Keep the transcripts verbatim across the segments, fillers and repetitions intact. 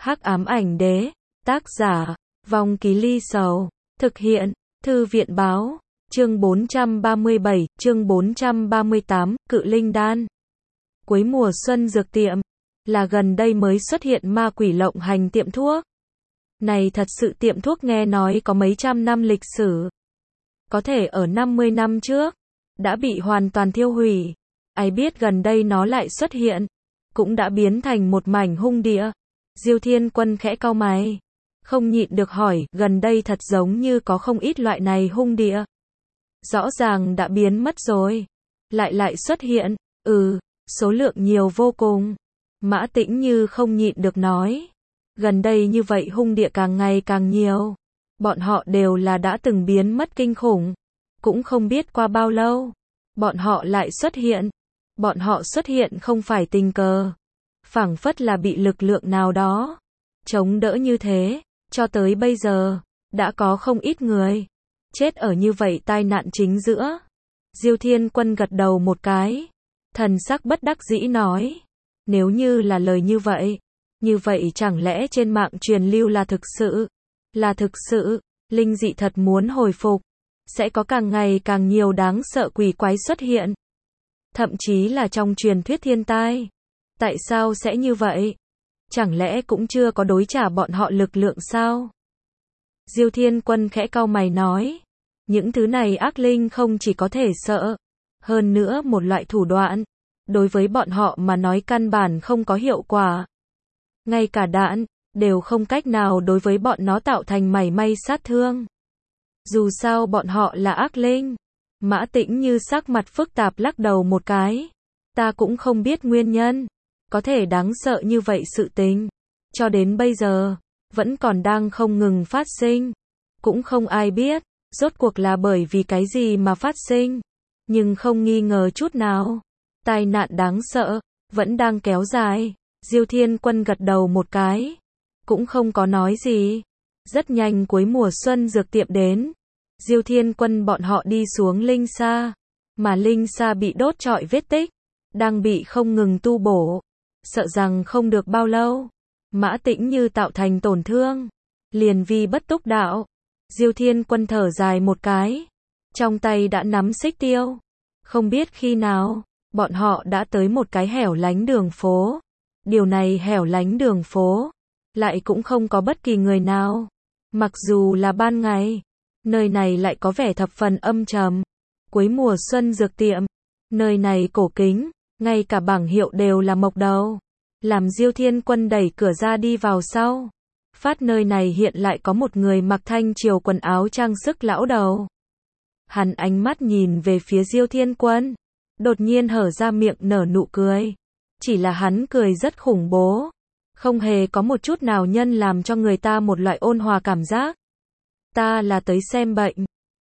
Hắc ám ảnh đế, tác giả, Vong Ký Ly Sầu, thực hiện, Thư viện báo, chương bốn trăm ba mươi bảy, chương bốn trăm ba mươi tám, Cự Linh Đan. Cuối mùa xuân dược tiệm, là gần đây mới xuất hiện ma quỷ lộng hành tiệm thuốc. Này thật sự tiệm thuốc nghe nói có mấy trăm năm lịch sử. Có thể ở năm mươi năm trước, đã bị hoàn toàn thiêu hủy. Ai biết gần đây nó lại xuất hiện, cũng đã biến thành một mảnh hung địa. Diêu Thiên Quân khẽ cau mày, không nhịn được hỏi, gần đây thật giống như có không ít loại này hung địa. Rõ ràng đã biến mất rồi, lại lại xuất hiện, ừ, số lượng nhiều vô cùng. Mã Tĩnh Như không nhịn được nói, gần đây như vậy hung địa càng ngày càng nhiều. Bọn họ đều là đã từng biến mất kinh khủng, cũng không biết qua bao lâu, bọn họ lại xuất hiện. Bọn họ xuất hiện không phải tình cờ, phảng phất là bị lực lượng nào đó chống đỡ như thế, cho tới bây giờ, đã có không ít người chết ở như vậy tai nạn chính giữa. Diêu Thiên Quân gật đầu một cái, thần sắc bất đắc dĩ nói, nếu như là lời như vậy, như vậy chẳng lẽ trên mạng truyền lưu là thực sự, là thực sự, linh dị thật muốn hồi phục, sẽ có càng ngày càng nhiều đáng sợ quỷ quái xuất hiện. Thậm chí là trong truyền thuyết thiên tai. Tại sao sẽ như vậy? Chẳng lẽ cũng chưa có đối trả bọn họ lực lượng sao? Diêu Thiên Quân khẽ cau mày nói, những thứ này ác linh không chỉ có thể sợ, hơn nữa một loại thủ đoạn, đối với bọn họ mà nói căn bản không có hiệu quả. Ngay cả đạn, đều không cách nào đối với bọn nó tạo thành mảy may sát thương. Dù sao bọn họ là ác linh. Mã Tĩnh Như sắc mặt phức tạp lắc đầu một cái. Ta cũng không biết nguyên nhân. Có thể đáng sợ như vậy sự tình. Cho đến bây giờ, vẫn còn đang không ngừng phát sinh. Cũng không ai biết, rốt cuộc là bởi vì cái gì mà phát sinh. Nhưng không nghi ngờ chút nào. Tai nạn đáng sợ, vẫn đang kéo dài. Diêu Thiên Quân gật đầu một cái. Cũng không có nói gì. Rất nhanh cuối mùa xuân dược tiệm đến. Diêu Thiên Quân bọn họ đi xuống linh sa, mà linh sa bị đốt trọi vết tích, đang bị không ngừng tu bổ, sợ rằng không được bao lâu, Mã Tĩnh Như tạo thành tổn thương, liền vì bất túc đạo. Diêu Thiên Quân thở dài một cái, trong tay đã nắm xích tiêu, không biết khi nào, bọn họ đã tới một cái hẻo lánh đường phố. Điều này hẻo lánh đường phố, lại cũng không có bất kỳ người nào, mặc dù là ban ngày. Nơi này lại có vẻ thập phần âm trầm. Cuối mùa xuân dược tiệm, nơi này cổ kính, ngay cả bảng hiệu đều là mộc đầu. Làm Diêu Thiên Quân đẩy cửa ra đi vào sau. Phát nơi này hiện lại có một người mặc thanh triều quần áo trang sức lão đầu. Hắn ánh mắt nhìn về phía Diêu Thiên Quân, đột nhiên hở ra miệng nở nụ cười. Chỉ là hắn cười rất khủng bố, không hề có một chút nào nhân làm cho người ta một loại ôn hòa cảm giác. Ta là tới xem bệnh.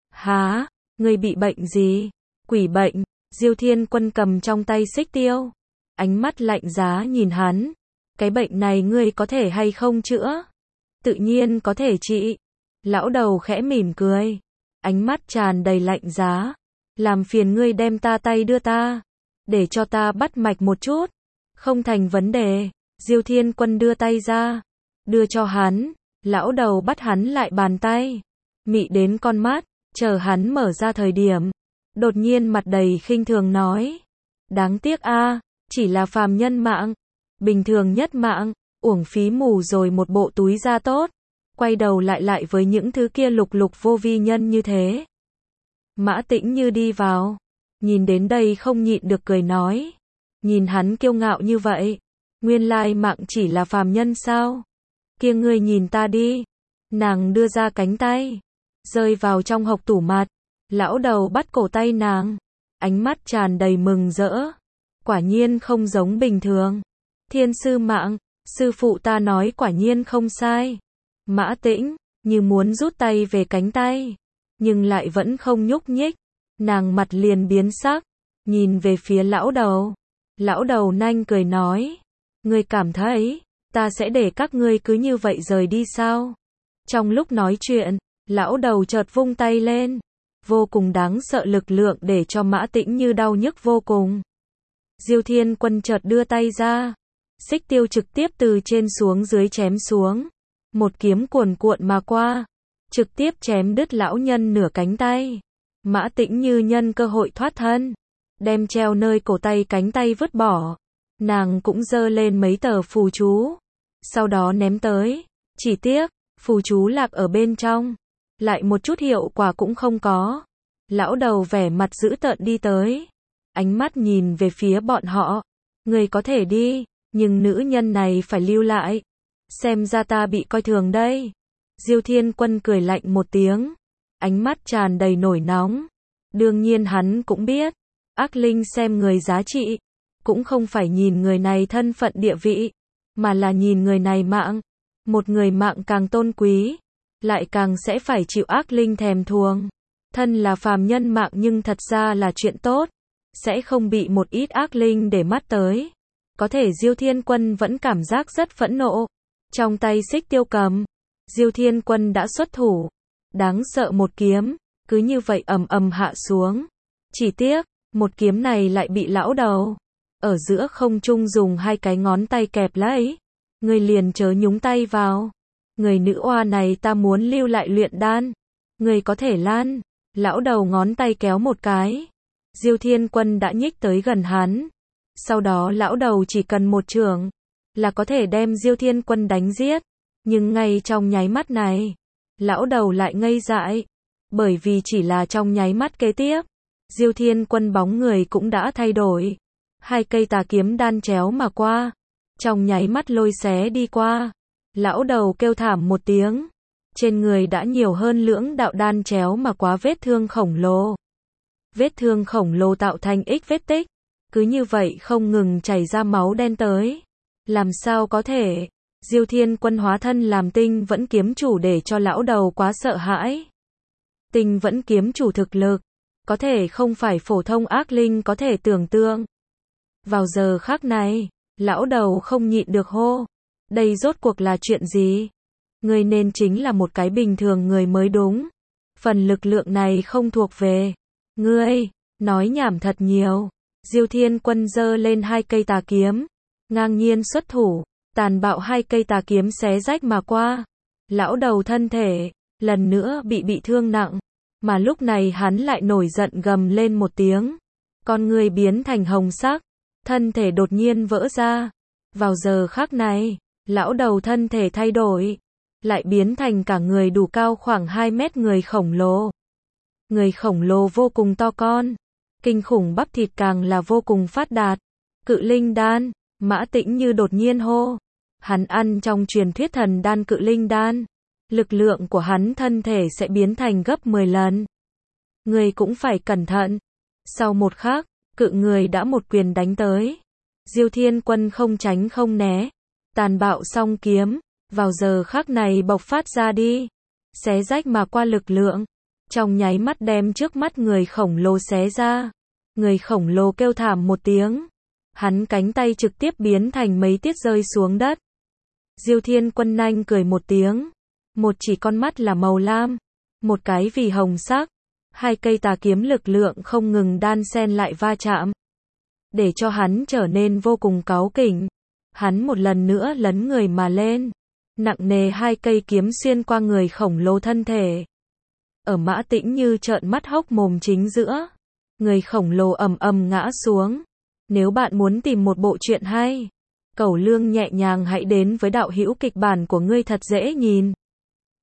Hả? Ngươi bị bệnh gì? Quỷ bệnh. Diêu Thiên Quân cầm trong tay xích tiêu, ánh mắt lạnh giá nhìn hắn. Cái bệnh này ngươi có thể hay không chữa? Tự nhiên có thể trị. Lão đầu khẽ mỉm cười, ánh mắt tràn đầy lạnh giá. Làm phiền ngươi đem ta tay đưa ta, để cho ta bắt mạch một chút. Không thành vấn đề. Diêu Thiên Quân đưa tay ra, đưa cho hắn. Lão đầu bắt hắn lại bàn tay, mị đến con mắt, chờ hắn mở ra thời điểm, đột nhiên mặt đầy khinh thường nói, đáng tiếc a, chỉ là phàm nhân mạng, bình thường nhất mạng, uổng phí mù rồi một bộ túi da tốt. Quay đầu lại lại với những thứ kia lục lục vô vi nhân như thế. Mã Tĩnh Như đi vào, nhìn đến đây không nhịn được cười nói, nhìn hắn kiêu ngạo như vậy, nguyên lai mạng chỉ là phàm nhân sao? Kia ngươi nhìn ta đi. Nàng đưa ra cánh tay, rơi vào trong hộc tủ mặt. Lão đầu bắt cổ tay nàng, ánh mắt tràn đầy mừng rỡ. Quả nhiên không giống bình thường. Thiên sư mạng, sư phụ ta nói quả nhiên không sai. Mã Tĩnh như muốn rút tay về cánh tay, nhưng lại vẫn không nhúc nhích. Nàng mặt liền biến sắc, nhìn về phía lão đầu. Lão đầu nanh cười nói, ngươi cảm thấy ta sẽ để các ngươi cứ như vậy rời đi sao? Trong lúc nói chuyện, lão đầu chợt vung tay lên, vô cùng đáng sợ lực lượng để cho Mã Tĩnh Như đau nhức vô cùng. Diêu Thiên Quân chợt đưa tay ra, Xích tiêu trực tiếp từ trên xuống dưới chém xuống. Một kiếm cuồn cuộn mà qua, trực tiếp chém đứt lão nhân nửa cánh tay. Mã Tĩnh Như nhân cơ hội thoát thân, đem treo nơi cổ tay cánh tay vứt bỏ. Nàng cũng giơ lên mấy tờ phù chú, sau đó ném tới. Chỉ tiếc, phù chú lạc ở bên trong, lại một chút hiệu quả cũng không có. Lão đầu vẻ mặt dữ tợn đi tới, ánh mắt nhìn về phía bọn họ. Người có thể đi, nhưng nữ nhân này phải lưu lại. Xem ra ta bị coi thường đây. Diêu Thiên Quân cười lạnh một tiếng, ánh mắt tràn đầy nổi nóng. Đương nhiên hắn cũng biết, ác linh xem người giá trị, cũng không phải nhìn người này thân phận địa vị, mà là nhìn người này mạng. Một người mạng càng tôn quý, lại càng sẽ phải chịu ác linh thèm thuồng. Thân là phàm nhân mạng nhưng thật ra là chuyện tốt, sẽ không bị một ít ác linh để mắt tới. Có thể Diêu Thiên Quân vẫn cảm giác rất phẫn nộ. Trong tay xích tiêu cầm, Diêu Thiên Quân đã xuất thủ. Đáng sợ một kiếm, cứ như vậy ầm ầm hạ xuống. Chỉ tiếc, một kiếm này lại bị lão đầu ở giữa không trung dùng hai cái ngón tay kẹp lấy. Người liền chớ nhúng tay vào. Người nữ oa này ta muốn lưu lại luyện đan. Người có thể lan. Lão đầu ngón tay kéo một cái. Diêu Thiên Quân đã nhích tới gần hắn. Sau đó lão đầu chỉ cần một chưởng là có thể đem Diêu Thiên Quân đánh giết. Nhưng ngay trong nháy mắt này, lão đầu lại ngây dại. Bởi vì chỉ là trong nháy mắt kế tiếp, Diêu Thiên Quân bóng người cũng đã thay đổi. Hai cây tà kiếm đan chéo mà qua, trong nháy mắt lôi xé đi qua. Lão đầu kêu thảm một tiếng, trên người đã nhiều hơn lưỡng đạo đan chéo mà quá vết thương khổng lồ. Vết thương khổng lồ tạo thành ít vết tích, cứ như vậy không ngừng chảy ra máu đen tới. Làm sao có thể? Diêu Thiên Quân hóa thân làm tinh vẫn kiếm chủ để cho lão đầu quá sợ hãi. Tinh vẫn kiếm chủ thực lực, có thể không phải phổ thông ác linh có thể tưởng tượng. Vào giờ khắc này, lão đầu không nhịn được hô. Đây rốt cuộc là chuyện gì? Ngươi nên chính là một cái bình thường người mới đúng. Phần lực lượng này không thuộc về ngươi. Nói nhảm thật nhiều. Diêu Thiên Quân giơ lên hai cây tà kiếm, ngang nhiên xuất thủ, tàn bạo hai cây tà kiếm xé rách mà qua. Lão đầu thân thể lần nữa bị bị thương nặng, mà lúc này hắn lại nổi giận gầm lên một tiếng. Con người biến thành hồng sắc, thân thể đột nhiên vỡ ra. Vào giờ khắc này, lão đầu thân thể thay đổi, lại biến thành cả người đủ cao khoảng hai mét người khổng lồ. Người khổng lồ vô cùng to con, kinh khủng bắp thịt càng là vô cùng phát đạt. Cự linh đan, Mã Tĩnh Như đột nhiên hô. Hắn ăn trong truyền thuyết thần đan cự linh đan, lực lượng của hắn thân thể sẽ biến thành gấp mười lần. Người cũng phải cẩn thận. Sau một khắc, cự người đã một quyền đánh tới. Diêu Thiên Quân không tránh không né, tàn bạo song kiếm, vào giờ khắc này bộc phát ra đi, xé rách mà qua lực lượng, trong nháy mắt đem trước mắt người khổng lồ xé ra. Người khổng lồ kêu thảm một tiếng, hắn cánh tay trực tiếp biến thành mấy tiết rơi xuống đất. Diêu Thiên Quân nhanh cười một tiếng, một chỉ con mắt là màu lam, một cái vì hồng sắc, hai cây tà kiếm lực lượng không ngừng đan xen lại va chạm, để cho hắn trở nên vô cùng cáu kỉnh. Hắn một lần nữa lấn người mà lên, nặng nề hai cây kiếm xuyên qua người khổng lồ thân thể. Ở Mã Tĩnh Như trợn mắt hốc mồm chính giữa, người khổng lồ ầm ầm ngã xuống. Nếu bạn muốn tìm một bộ truyện hay, Cẩu Lương nhẹ nhàng hãy đến với đạo hữu kịch bản của ngươi thật dễ nhìn.